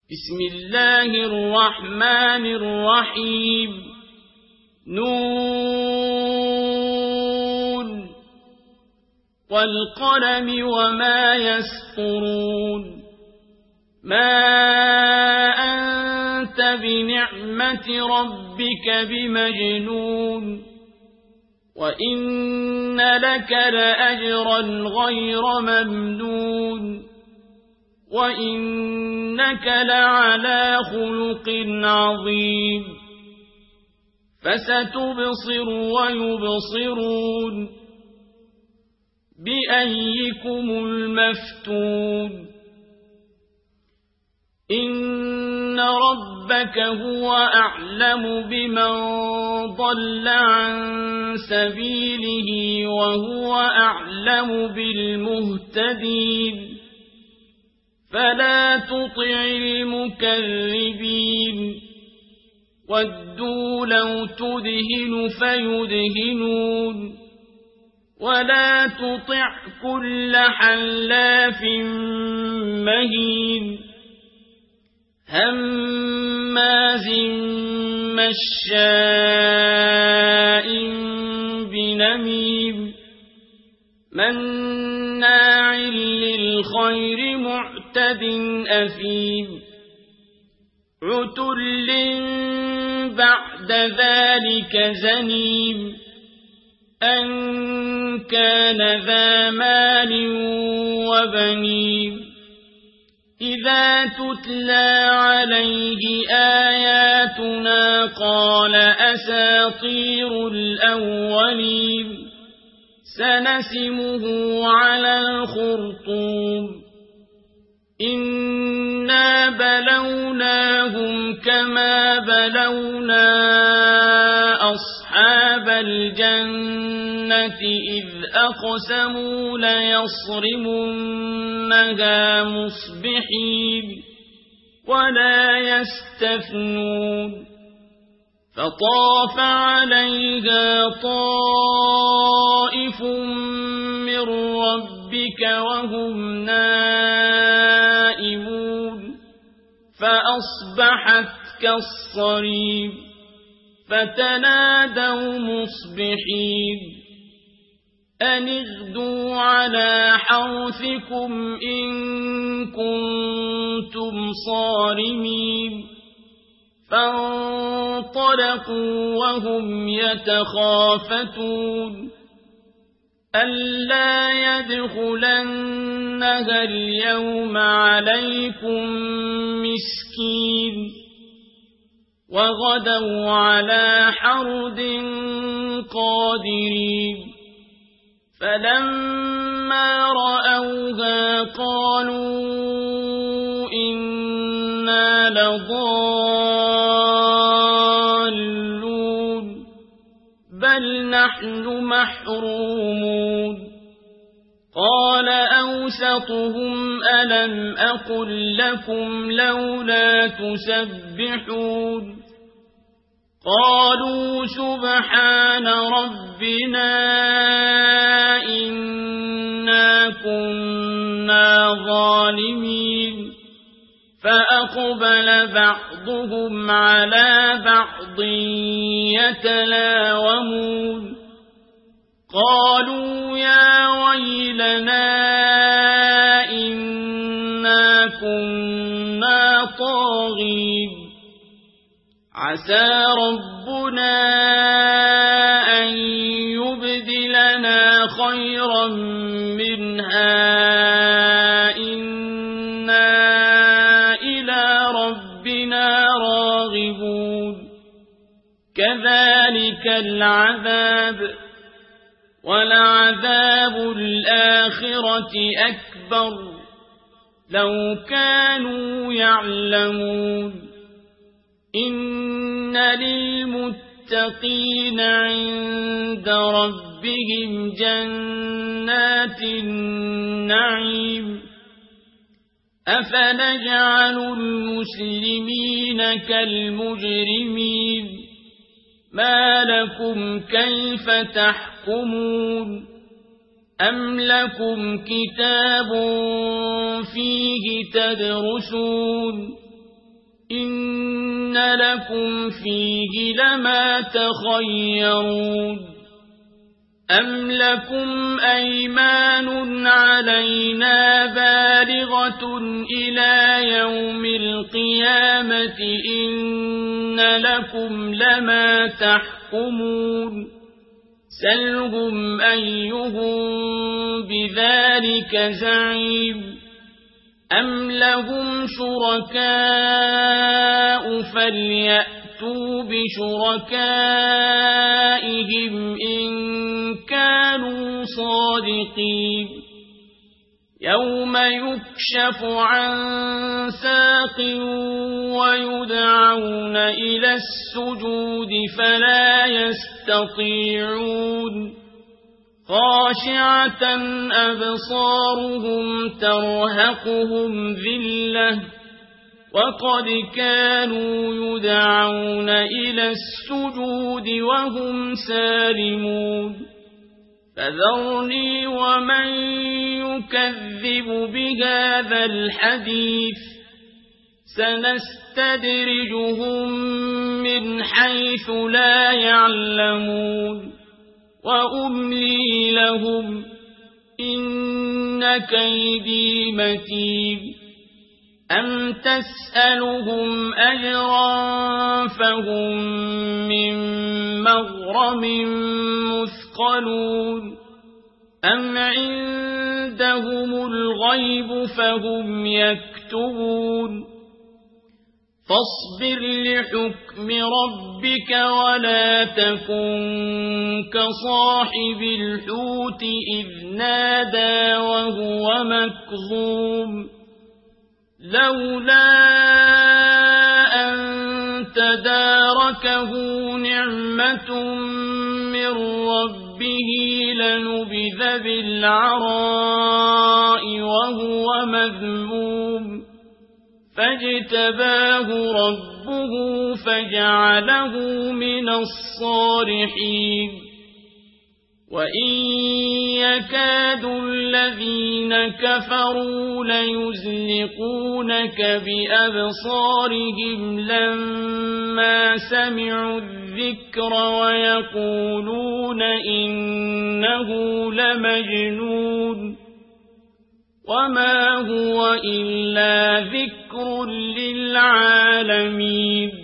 بسم الله الرحمن الرحيم نون والقلم وما يسطرون ما أنت بنعمة ربك بمجنون وإن لك لأجرا غير ممنون وإنك لعلى خلق عظيم فستبصر ويبصرون بأيكم المفتون إن ربك هو أعلم بمن ضل عن سبيله وهو أعلم بالمهتدين فلا تطع المكذبين ودوا لو تدهن فيدهنون ولا تطع كل حلاف مهين هماز مشاء بنميم مناع للخير معتد أثيم عتل بعد ذلك زنيم أن كان ذا مال وبنين إذا تتلى عليه آياتنا قال أساطير الأولين سنسمه على الخرطوم إنا بلوناهم كما بلونا أصحاب الجنة إذ أقسموا ليصرمنها مصبحين ولا يستثنون فطاف عليها طائف من ربك وهم نائمون فأصبحت كالصريم فتنادوا مصبحين أن اغدوا على حرثكم إن كنتم صارمين فانطلقوا وهم يتخافتون ألا يدخلنها اليوم عليكم مسكين وغدوا على حرد قادرين فلما رأوها قالوا إنا لضالون بل نحن محرومون قال أوسطهم ألم أقل لكم لولا تسبحون قالوا سبحان ربنا إنا كنا ظالمين فأقبل بعضهم على بعض يتلاومون قالوا يا ويلنا إنا كنا طاغين عسى ربنا أن يبدلنا خيرا منها إنا إلى ربنا راغبون كذلك العذاب ولعذاب الآخرة أكبر لو كانوا يعلمون إن للمتقين عند ربهم جنات النعيم أفنجعل المسلمين كالمجرمين ما لكم كيف تحكمون أم لكم كتاب فيه تدرسون إن لكم فيه لما تخيرون أم لكم أيمان علينا بالغة إلى يوم القيامة إن لكم لما تحكمون سلهم أيهم بذلك زعيم أم لهم شركاء فليأتوا بشركائهم إن كانوا صادقين يوم يكشف عن ساق ويدعون إلى السجود فلا يستطيعون خاشعة أبصارهم ترهقهم ذلة وقد كانوا يدعون إلى السجود وهم سالمون فذرني ومن يكذب بهذا الحديث سنستدرجهم من حيث لا يعلمون وأملي لهم إن كيدي متين أم تسألهم أجرا فهم من مغرم مثقلون أم عندهم الغيب فهم يكتبون فاصبر لحكم ربك ولا تكن كصاحب الحوت إذ نادى وهو مكظوم لولا أن تداركه نعمة من ربه لنبذ بالعراء وهو مذموم فاجتباه ربه فجعله من الصالحين وإن يكاد الذين كفروا ليزلقونك بأبصارهم لما سمعوا الذكر ويقولون إنه لمجنون وما هو إلا ذكر للعالمين